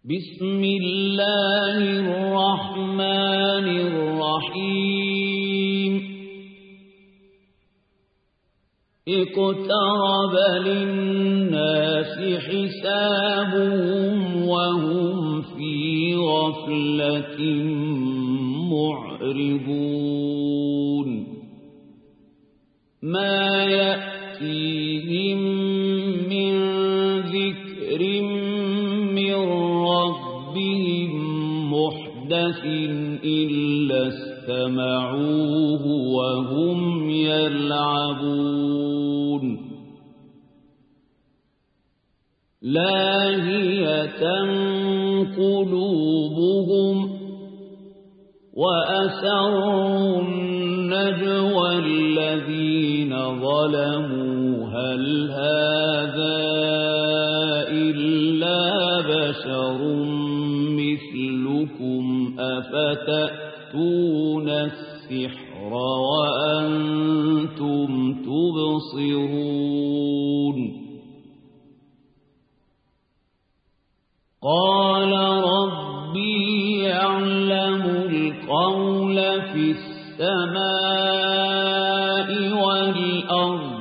بسم الله الرحمن الرحيم اقترب للناس حسابهم وهم في غفلة معرضون ما يأتيهم من ذكر من ربهم محدث إلا استمعوه وهم يلعبون لاهية قلوبهم وأسروا النجوى الذين ظلموا هل هذا إلا بشر مثلكم أفتأتون السحر وأنتم تبصرون قال ربي يعلم القول في السماء والأرض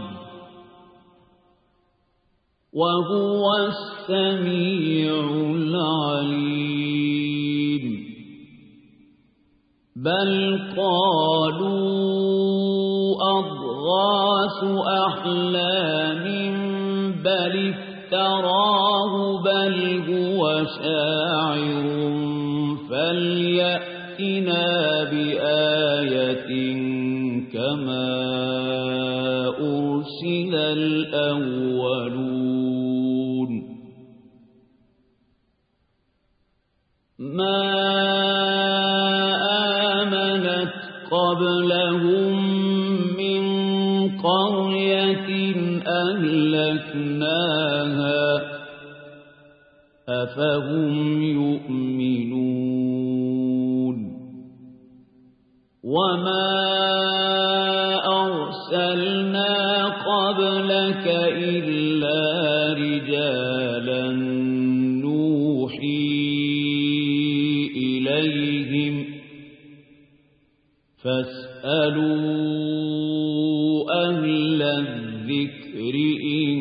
وهو السميع العليم بل قالوا أضغاث أحلام بل افتراه بل هو شاعر فليأتنا بآية كما أرسل الأولون ما آمنت قبلهم من قرية أهلكناها أفهم يؤمنون وما أرسلنا قبلك إلا رجالا نوحي إليهم فاسألوا أهل الذكر إن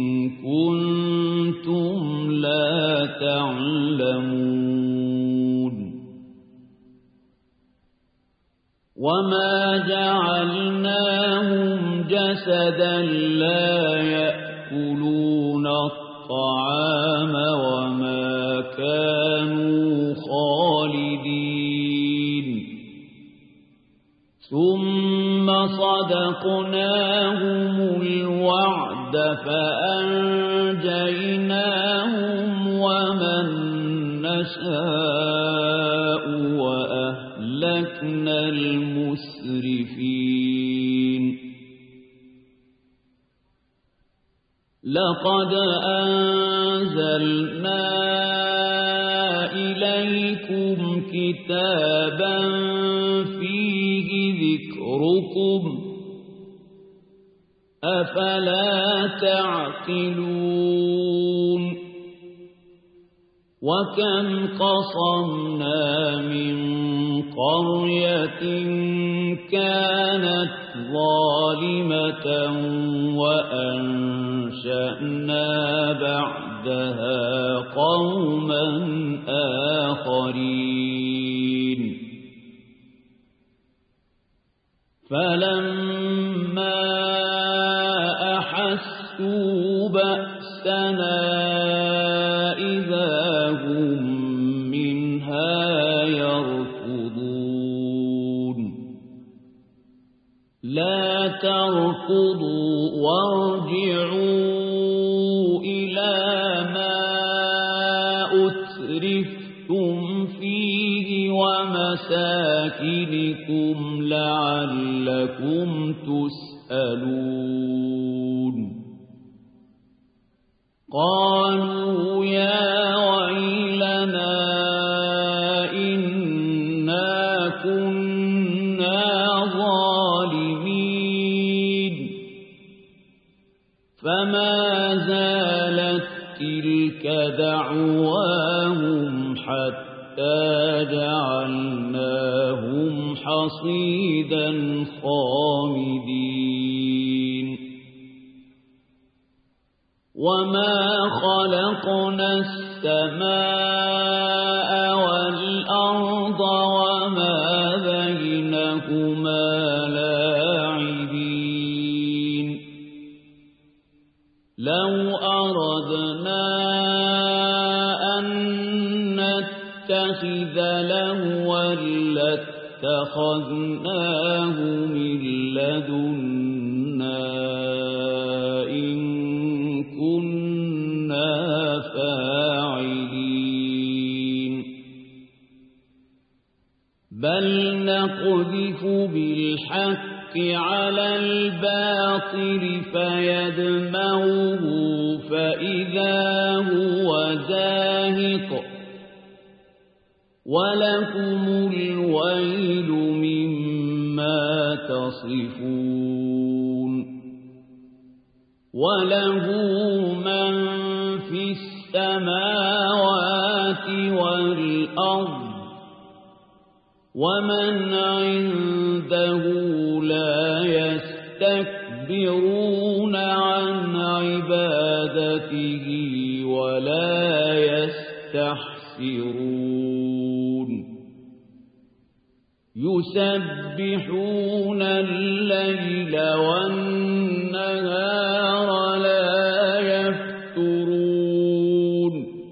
كنتم لا تعلمون وما جعلناهم جسدا لا يأكلون الطعام وما كانوا خالدين ثم صدقناهم الوعد فأنجيناهم ومن نشاء وأهلكنا المسرفين لقد أنزلنا إليكم كتابا فيه ذكركم أفلا تعقلون وكم قصمنا من قرية كانت ظالمة وأنشأنا بعدها قوما آخرين فلما أحسوا بأسنا إذا هم منها يركضون لا تركضوا وارجعوا إلى ما أترفتم فيه ومساكنكم لعلكم تسألون قالوا يا ويلنا إنا كنا ظالمين فما زالت تلك دعواهم حتى جعلناهم حصيدا خامدين وما خلقنا السماء والأرض وما بينهما لاعبين لو أردنا أن نتخذ لهوا لاتخذناه من لدنا إن كنا فاعلين بل نقذف بالحق على الباطل فيدمغه فإذا هو زاهق ولكم الويل مما تصفون وله من في السماوات والأرض ومن عنده لا يستكبرون عن عبادته ولا يستحسرون يسبحون الليل والنهار لا يفترون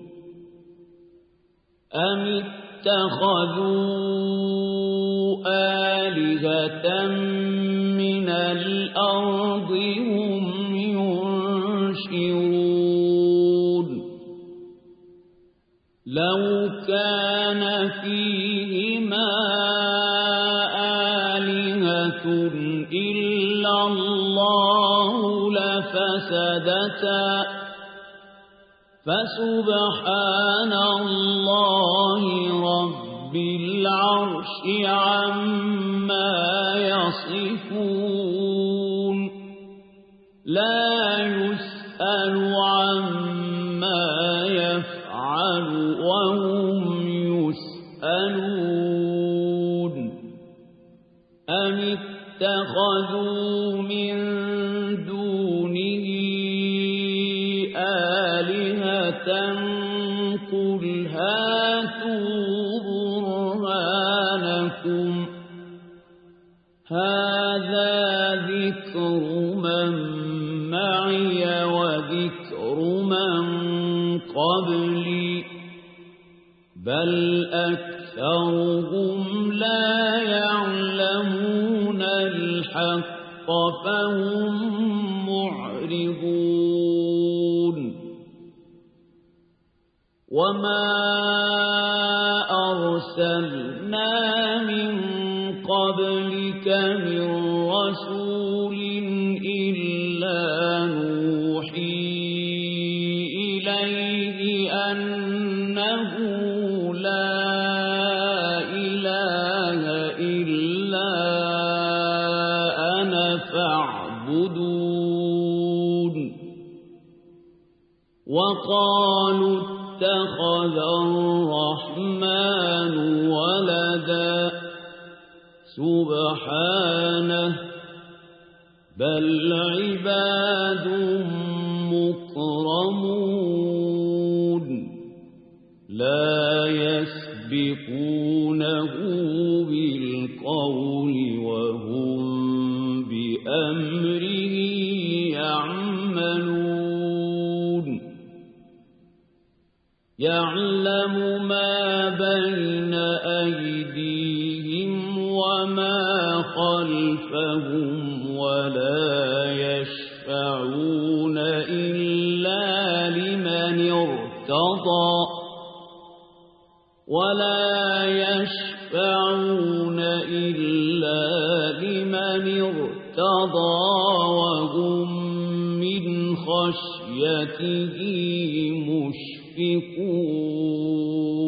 أم اتخذوا آلهة من الأرض هم ينشرون لو كان فيهما آلهة إلا الله لفسدتا فسبحان الله رب العرش عما يصفون لا يسأل عما يفعل وهم يسألون أم اتخذوا من دونه آلهة قل هاتوا برهانكم هذا ذكر من معي وذكر من قبلي بل أكثرهم لا يعلمون الحق فهم معرضون وما أرسلنا من قبلك من رسول إلا نوحي إليه أنه لا إله إلا أنا فاعبدون وقالوا اتخذ الرحمن ولدا سبحانه بل عباد مكرمون لا يسبقونه بالقول وهم بأمره يعملون يعلم ما بين أيديهم وما خلفهم ولا يشفعون إلا لمن ارتضى وهم من خشيته مشفقون